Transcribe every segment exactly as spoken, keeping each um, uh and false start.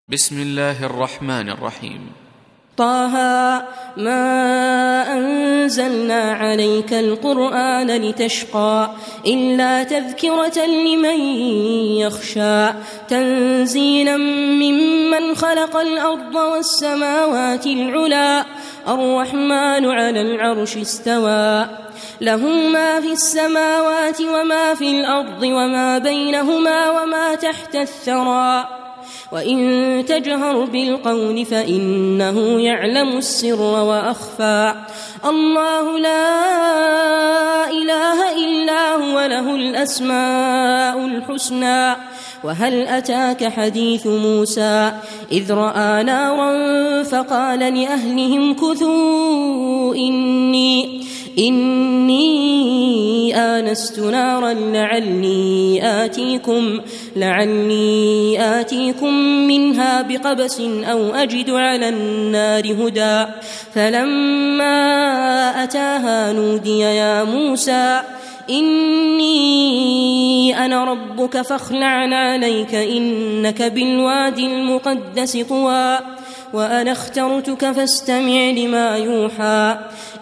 بسم الله الرحمن الرحيم. طه ما أنزلنا عليك القرآن لتشقى إلا تذكرة لمن يخشى تنزيلا ممن خلق الأرض والسماوات العلى الرحمن على العرش استوى له ما في السماوات وما في الأرض وما بينهما وما تحت الثرى وإن تجهر بالقول فإنه يعلم السر وأخفى الله لا إله إلا هو له الأسماء الحسنى وهل أتاك حديث موسى إذ رأى نارا فقال لأهلهم كثوا إني إني آنست نارا لعلي آتيكم لعلي آتيكم منها بقبس أو أجد على النار هدى فلما أتاها نودي يا موسى إني أنا ربك فاخلع عليك إنك بالوادي المقدس طوى وأنا اخترتك فاستمع لما يوحى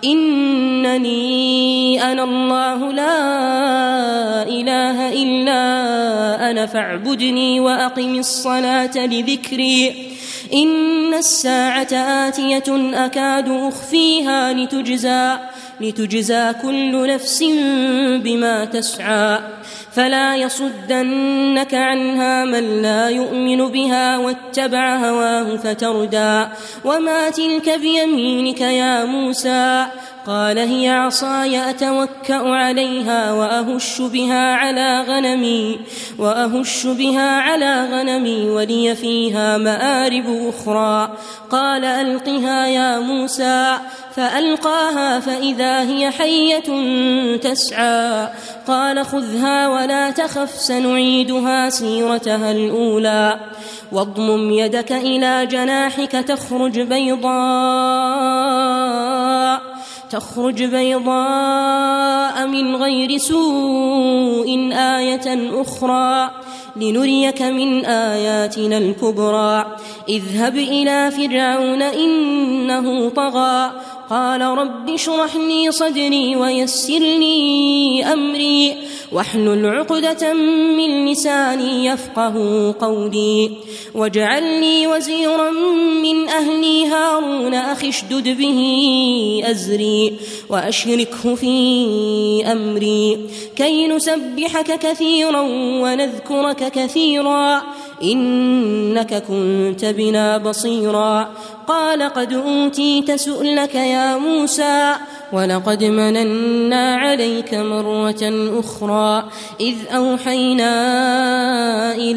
إنني أنا الله لا إله إلا أنا فاعبدني وأقم الصلاة لذكري إن الساعة آتية أكاد أخفيها لتجزى لتجزى كل نفس بما تسعى فلا يصدنك عنها من لا يؤمن بها واتبع هواه فتردى وما تلك بيمينك يا موسى قال هي عصاي أتوكأ عليها وأهش بها على غنمي وأهش بها على غنمي ولي فيها مآرب أخرى قال ألقها يا موسى فألقاها فإذا هي حية تسعى قال خذها ولا تخف سنعيدها سيرتها الأولى واضمم يدك إلى جناحك تخرج بيضاء تخرج بيضاء من غير سوء آية أخرى لنريك من آياتنا الكبرى اذهب إلى فرعون إنه طغى قال رب اشرح لي صدري ويسر لي أمري واحلل عقدة من لساني يفقه قولي واجعل لي وزيرا من أهلي هارون أخي اشدد به أزري وأشركه في أمري كي نسبحك كثيرا ونذكرك كثيرا إنك كنت بنا بصيرا قال قد أوتيت سؤلك يا موسى ولقد مننا عليك مرة أخرى إذ أوحينا إلى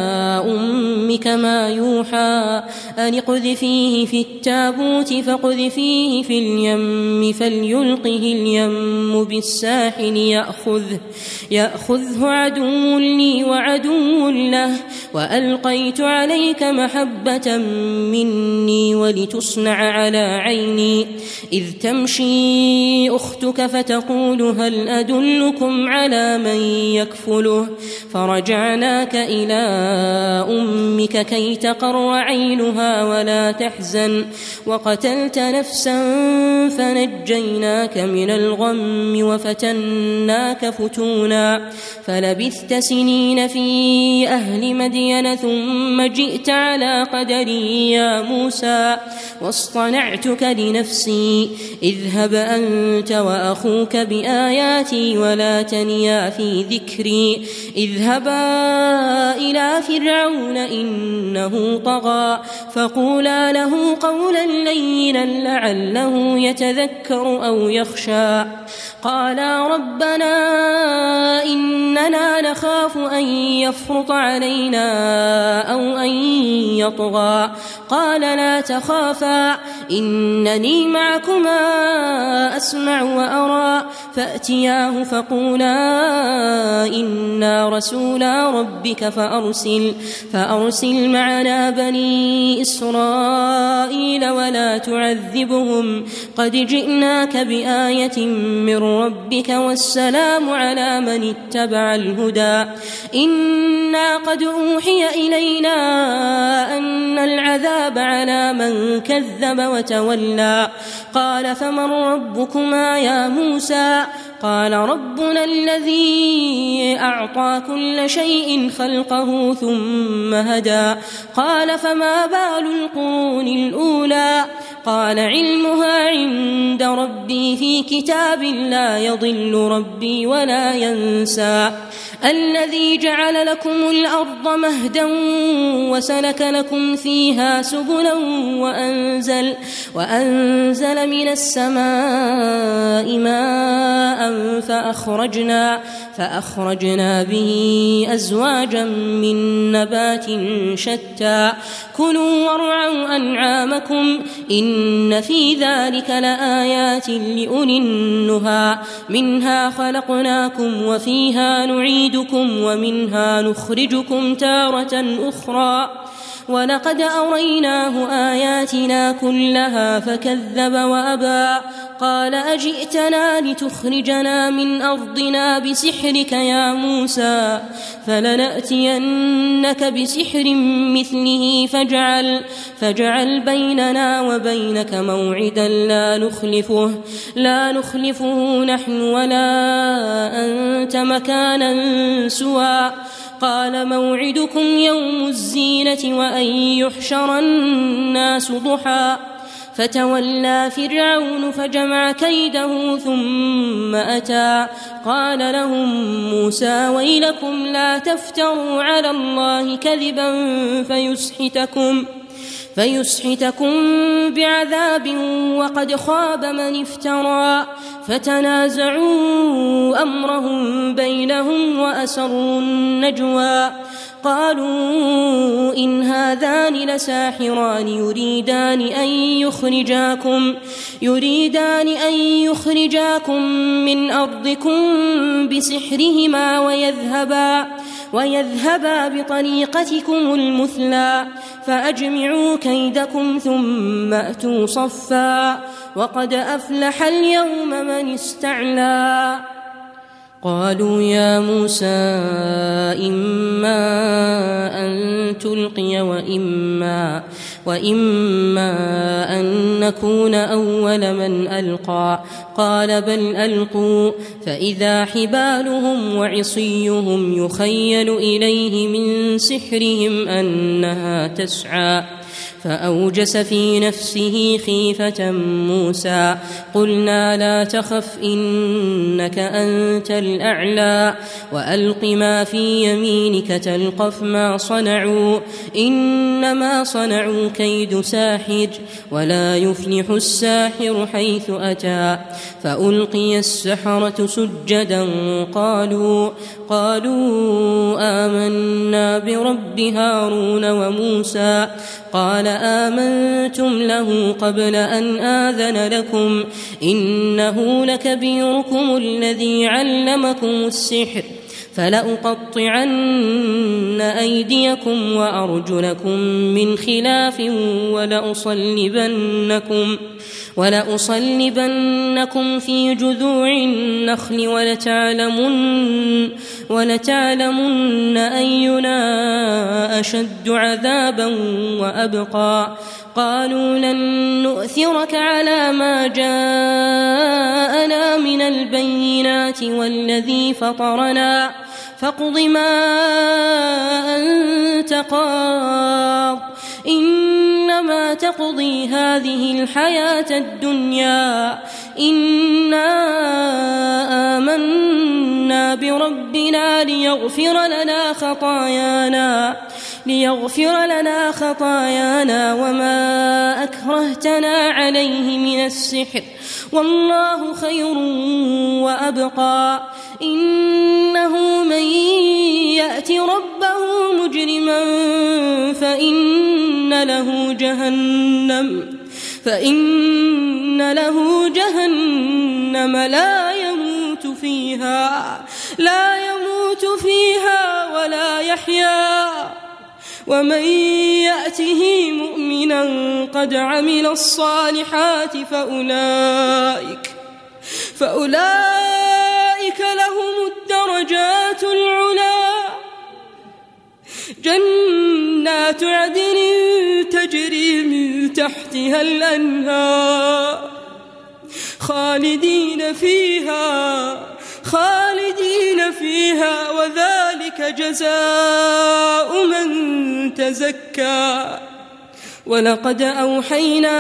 أمك ما يوحى أن اقذفيه في التابوت فاقذفيه في اليم فليلقه اليم بالساحل يأخذه, يأخذه عدو لي وعدو له وألقيت عليك محبة مني ولتصنع على عيني إذ تمشي أختك فتقول هل أدلكم على من يكفله فرجعناك إلى أمك كي تقر عينها ولا تحزن وقتلت نفسا فنجيناك من الغم وفتناك فتونا فلبثت سنين في أهل مدين ثم جئت على قدري يا موسى واصطنعتك لنفسي اذهب أنت وأخوك بآياتي ولا تنيا في ذكري اذهبا إلى فرعون إنه طغى فقولا له قولا لينا لعله يتذكر أو يخشى قالا ربنا إننا نخاف أن يفرط علينا أو أن يطغى قال لا تخافا إنني معكما أسمع وأرى فأتياه فقولا إنا رسولا ربك فأرسل, فأرسل معنا بني إسرائيل ولا تعذبهم قد جئناك بآية من ربك والسلام على من اتبع الهدى إنا قد أوحي إلينا أن العذاب على من كذب وتولى قال فمن ربكما يا موسى قال ربنا الذي أعطى كل شيء خلقه ثم هدى قال فما بال القرون الأولى قال علمها عند ربي في كتاب لا يضل ربي ولا ينسى الذي جعل لكم الأرض مهدا وسلك لكم فيها سبلا وأنزل, وأنزل من السماء ماء فأخرجنا, فأخرجنا به أزواجا من نبات شتى كلوا وارعوا أنعامكم إن في ذلك لآيات لأولي النهى منها خلقناكم وفيها نعيدكم ومنها نخرجكم تارة أخرى ولقد أريناه آياتنا كلها فكذب وأبى قال أجئتنا لتخرجنا من أرضنا بسحرك يا موسى فلنأتينك بسحر مثله فاجعل, فاجعل بيننا وبينك موعدا لا نخلفه, لا نخلفه نحن ولا أنت مكانا سوى قال موعدكم يوم الزينة وأن يحشر الناس ضحى فتولى فرعون فجمع كيده ثم أتى قال لهم موسى ويلكم لا تفتروا على الله كذبا فيسحتكم فيسحتكم بعذاب وقد خاب من افترى فتنازعوا أمرهم بينهم وأسروا النجوى قالوا إن هذان لساحران يريدان أن يخرجاكم يريدان أن يخرجاكم من أرضكم بسحرهما ويذهبا ويذهبا بطريقتكم المثلى فأجمعوا كيدكم ثم أتوا صفا وقد أفلح اليوم من استعلى قالوا يا موسى إما أن تلقي وإما, وإما أن نكون أول من ألقى قال بل ألقوا فإذا حبالهم وعصيهم يخيل إليه من سحرهم أنها تسعى فأوجس في نفسه خيفة موسى قلنا لا تخف إنك أنت الأعلى وألق ما في يمينك تلقف ما صنعوا إنما صنعوا كيد ساحر ولا يفلح الساحر حيث أتى فألقي السحرة سجدا قالوا قالوا آمنا برب هارون وموسى قال آمنتم له قبل أن آذن لكم إنه لكبيركم الذي علمكم السحر فلأقطعن أيديكم وأرجلكم من خلاف ولأصلبنكم ولأصلبنكم في جذوع النخل ولتعلمن, ولتعلمن أينا أشد عذابا وأبقى قالوا لن نؤثرك على ما جاءنا من البينات والذي فطرنا فاقض ما أنت قاض إنما تقضي هذه الحياة الدنيا إنا آمنا بربنا ليغفر لنا خطايانا ليغفر لنا خطايانا وما أكرهتنا عليه من السحر والله خير وأبقى إنه من يأت ربه مجرما فإن له جهنم فإن له جهنم لا يموت فيها لا يموت فيها ولا يحيا ومن يأته مؤمنا قد عمل الصالحات فأولئك فأولئك لهم الدرجات العلى جنات عدن تجري تحتها الأنهار خالدين فيها خالدين فيها وذلك جزاء من تزكى. ولقد أوحينا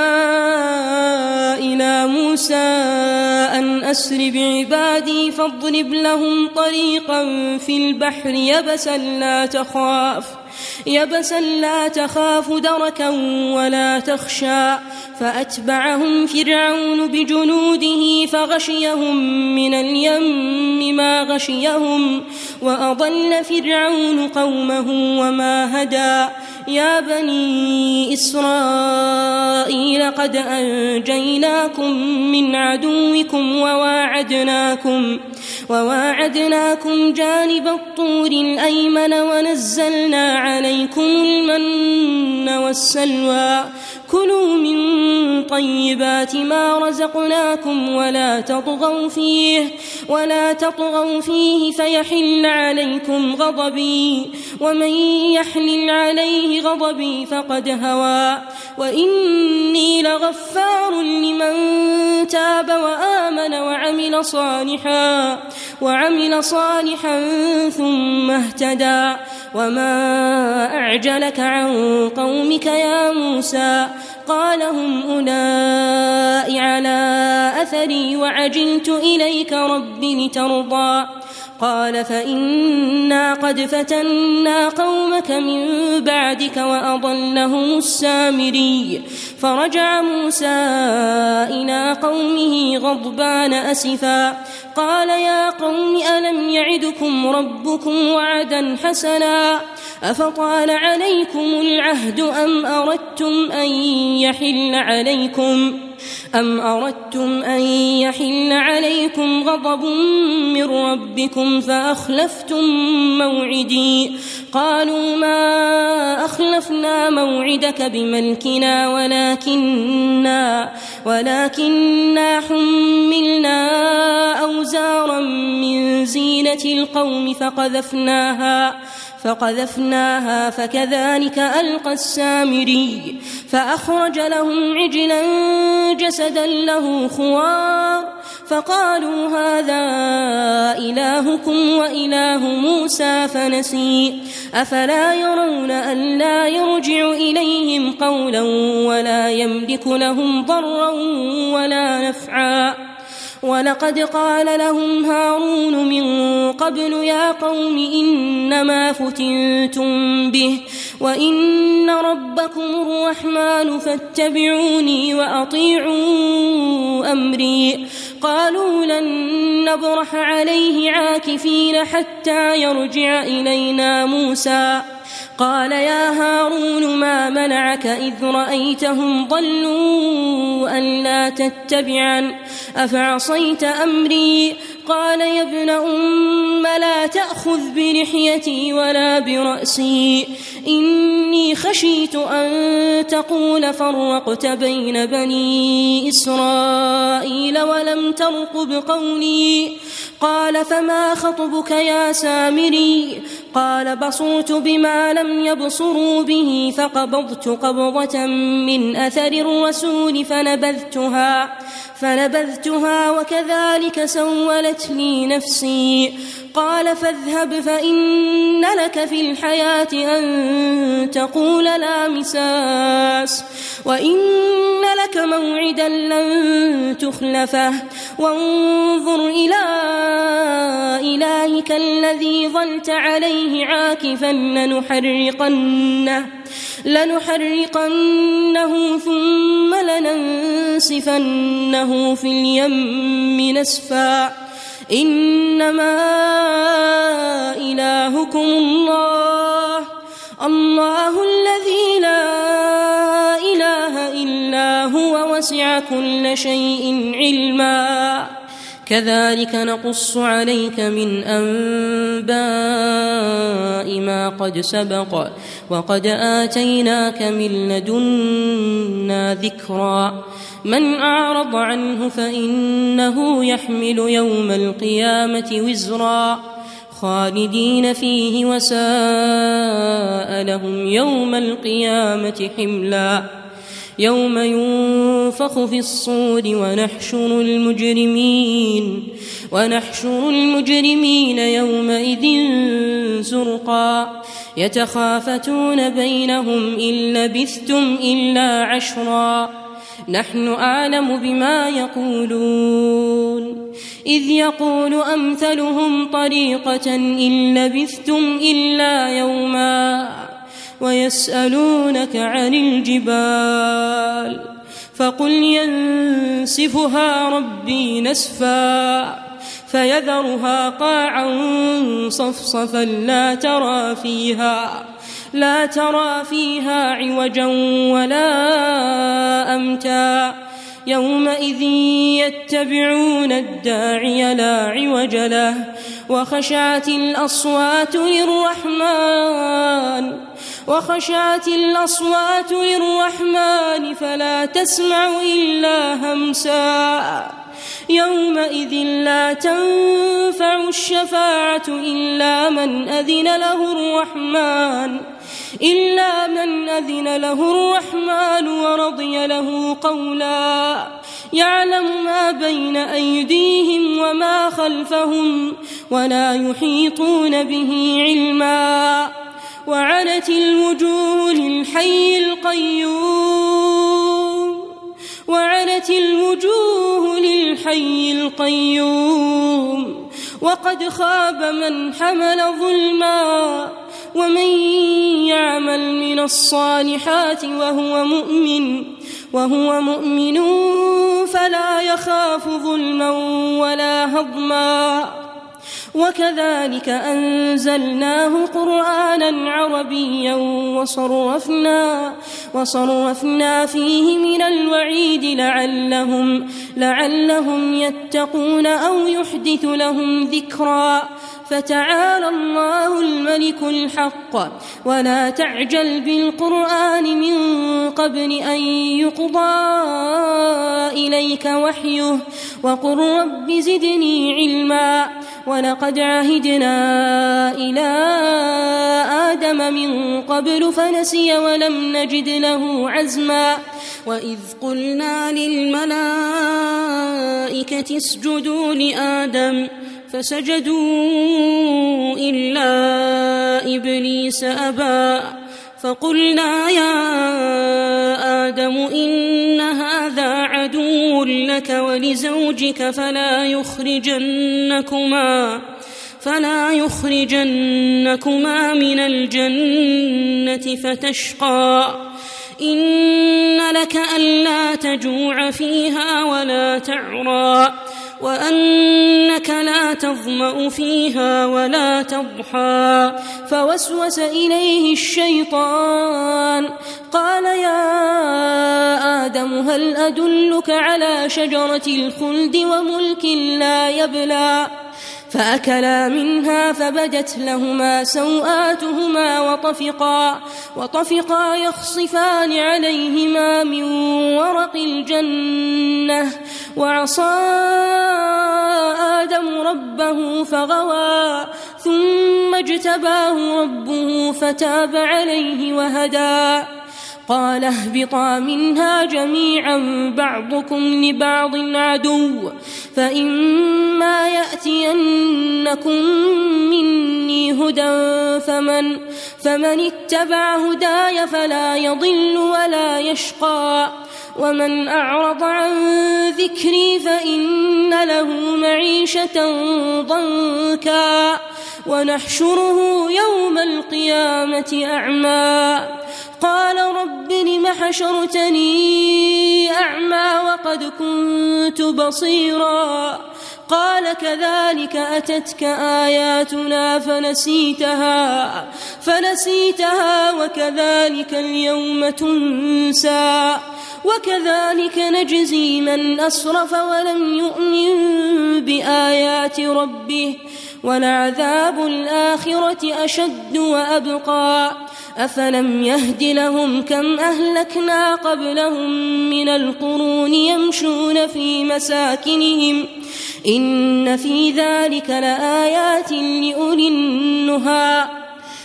إلى موسى أن أسر بعبادي فاضرب لهم طريقا في البحر يبسا لا تخاف يبسا لا تخاف دركا ولا تخشى. فأتبعهم فرعون بجنوده فغشيهم من اليم ما غشيهم وأضل فرعون قومه وما هدى. يا بني إسرائيل قد أنجيناكم من عدوكم وواعدناكم وواعدناكم جانب الطور الأيمن ونزلنا عليكم المن والسلوى. كلوا من طيبات ما رزقناكم ولا تطغوا فيه ولا تطغوا فيه فيحل عليكم غضبي ومن يحلل عليه غضبي فقد هوى. وإني لغفار لمن تاب وآمن وعمل صالحا وعمل صالحا ثم اهتدى. وما أعجلك عن قومك يا موسى؟ قال هم أولئك على أثري وعجلت إليك رب لترضى. قال فإنا قد فتنا قومك من بعدك وأضلهم السامري. فرجع موسى إلى قومه غضبان أسفا قال يا قوم ألم يعدكم ربكم وعدا حسنا أفطال عليكم العهد أم أردتم أن يحل عليكم أم أردتم أن يحل عليكم غضب من ربكم فأخلفتم موعدي. قالوا ما أخلفنا موعدك بملكنا ولكننا ولكننا حملنا أوزارا من زينة القوم فقذفناها فقذفناها فكذلك ألقى السامري. فأخرج لهم عجلا جسدا له خوار فقالوا هذا إلهكم وإله موسى فنسي. أفلا يرون أن لا يرجع إليهم قولا ولا يملك لهم ضرا ولا نفعا. ولقد قال لهم هارون من قبل يا قوم إنما فتنتم به وإن ربكم الرحمن فاتبعوني وأطيعوا أمري. قالوا لن نبرح عليه عاكفين حتى يرجع إلينا موسى. قال يا هارون ما منعك إذ رأيتهم ضلوا ألا تتبعن أفعصيت أمري؟ قال يا ابن أم لا تأخذ بلحيتي ولا برأسي إني خشيت أن تقول فرقت بين بني إسرائيل ولم ترقب قولي. قال فما خطبك يا سامري؟ قال بصرت بما لم يبصروا به فقبضت قبضة من أثر الرسول فنبذتها فنبذتها وكذلك سولت لي نفسي. قال فاذهب فإن لك في الحياة أن تقول لا مساس وإن لك موعدا لن تخلفه وانظر إلى إلهك الذي ظلت عليه عاكفا لنحرقنه لنحرقنه ثم لننسفنه في اليم نسفا. إنما إلهكم الله الله الذي لا إله إلا هو وسع كل شيء علما. كذلك نقص عليك من أنباء ما قد سبق وقد آتيناك من لدنا ذكرا. من أعرض عنه فإنه يحمل يوم القيامة وزرا خالدين فيه وساء لهم يوم القيامة حملا. يوم ينفخ في الصور ونحشر المجرمين ونحشر المجرمين يومئذ زرقا يتخافتون بينهم إن لبثتم إلا عشرا نحن أعلم بما يقولون إذ يقول أمثلهم طريقة إن لبثتم إلا يوما ويسألونك عن الجبال فقل ينسفها ربي نسفا فيذرها قاعا صفصفا لا ترى فيها لا ترى فيها عوجا ولا أمتا يومئذ يتبعون الداعي لا عوج له وخشعت الأصوات للرحمن وخشعت الأصوات للرحمن فلا تسمع إلا همسا يومئذ لا تنفع الشفاعة إلا من أذن له الرحمن إلا من أذن له الرحمن ورضي له قولا يعلم ما بين أيديهم وما خلفهم ولا يحيطون به علما وعنت الوجوه للحي القيوم وعنت الوجوه للحي القيوم وقد خاب من حمل ظلما ومن يعمل من الصالحات وهو مؤمن وهو مؤمن فلا يخاف ظلما ولا هضما وكذلك أنزلناه قرآنا عربيا وصرفنا وصرفنا فيه من الوعيد لعلهم لعلهم يتقون أو يحدث لهم ذكرا فتعالى الله الملك الحق ولا تعجل بالقرآن من قبل أن يقضى إليك وحيه وقل رب زدني علما ولقد عهدنا إلى آدم من قبل فنسي ولم نجد له عزما وإذ قلنا للملائكة اسجدوا لآدم فسجدوا إلا إبليس أبى فقلنا يا آدم إن هذا عدو لك ولزوجك فلا يخرجنكما فلا يخرجنكما من الجنة فتشقى إن لك ألا تجوع فيها ولا تعرى وأنك لا تظمأ فيها ولا تضحى فوسوس إليه الشيطان قال يا آدم هل أدلك على شجرة الخلد وملك لا يبلى فأكلا منها فبدت لهما سوآتهما وطفقا وطفقا يخصفان عليهما من ورق الجنة وعصى آدم ربه فغوى ثم اجتباه ربه فتاب عليه وهدى قال اهبطا منها جميعا بعضكم لبعض عدو فإما يأتينكم مني هدى فمن, فمن اتبع هداي فلا يضل ولا يشقى ومن أعرض عن ذكري فإن له معيشة ضنكا ونحشره يوم القيامة أعمى قال رب لم حشرتني أعمى وقد كنت بصيرا قال كذلك أتتك آياتنا فنسيتها فنسيتها وكذلك اليوم تنسى وكذلك نجزي من أسرف ولم يؤمن بآيات ربه ولعذاب الآخرة أشد وأبقى أفلم يهد لهم كم أهلكنا قبلهم من القرون يمشون في مساكنهم إن في ذلك لآيات لأولي النهى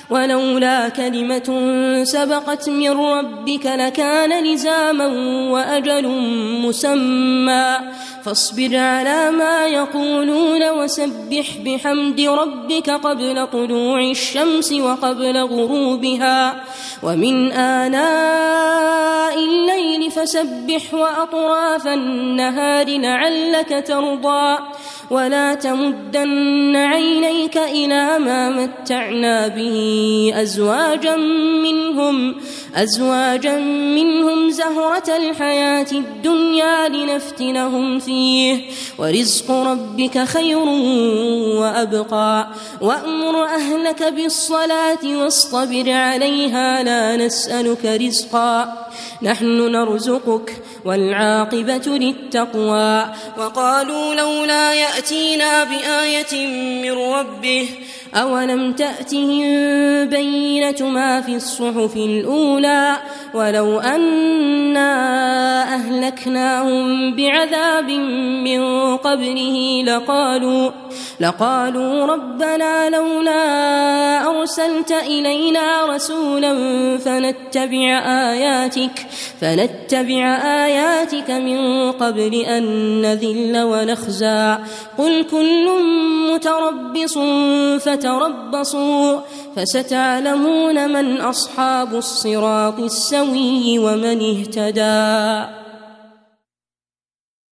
ولولا كلمة سبقت من ربك لكان لزاما وأجل مسمى فاصبر على ما يقولون وسبح بحمد ربك قبل طلوع الشمس وقبل غروبها ومن آناء الليل فسبح وأطراف النهار لعلك ترضى ولا تمدن عينيك إلى ما متعنا به أزواجا منهم أزواجا منهم زهرة الحياة الدنيا لنفتنهم فيه ورزق ربك خير وأبقى وأمر أهلك بالصلاة واصطبر عليها لا نسألك رزقا نحن نرزقك والعاقبة للتقوى وقالوا لولا يأتينا بآية من ربه أولم تأتهم بينة ما في الصحف الأولى ولو أنا أهلكناهم بعذاب من قبله لقالوا لقالوا ربنا لولا أرسلت إلينا رسولا فنتبع آياتك فنتبع آياتك من قبل أن نذل ونخزى قل كل متربص فتربصوا فستعلمون من أصحاب الصراط السوي ومن اهتدى.